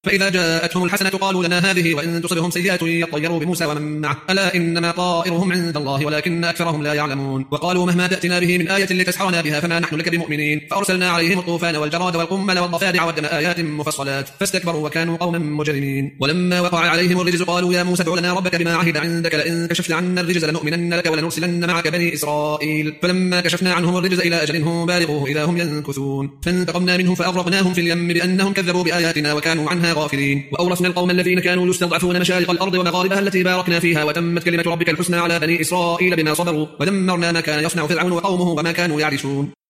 فإذا جاءتهم الحسنة قالوا لنا هذه وإن تصبهم سيئة يطيروا بموسى ومن معه ألا إنما طائرهم عند الله ولكن أكثرهم لا يعلمون وقالوا مهما تأتنا به من آية لتسحرنا بها فما نحن لك بمؤمنين فأرسلنا عليهم الطوفان والجراد والقمل والضفادع والدم آيات مفصلات فاستكبروا وكانوا قوما مجرمين ولما وقع عليهم الرجز قالوا يا موسى ادع لنا ربك بما عهد عندك لئن كشفت عنا الرجز لنؤمنن لك ولنرسلن معك بني إسرائيل فلما كشفنا عنهم الرجز إلى أجل هم بالغوه إذا هم ينكثون فانتقمنا منهم فأغرقناهم في اليم بأنهم كذبوا بآياتنا وكانوا عنها غافلين وأورثنا القوم الذين كانوا يستضعفون مشارق الأرض ومغاربها التي باركنا فيها وتمت كلمة ربك الحسنى على بني إسرائيل بما صبروا ودمرنا ما كان يصنع فرعون وقومه وما كانوا يعرشون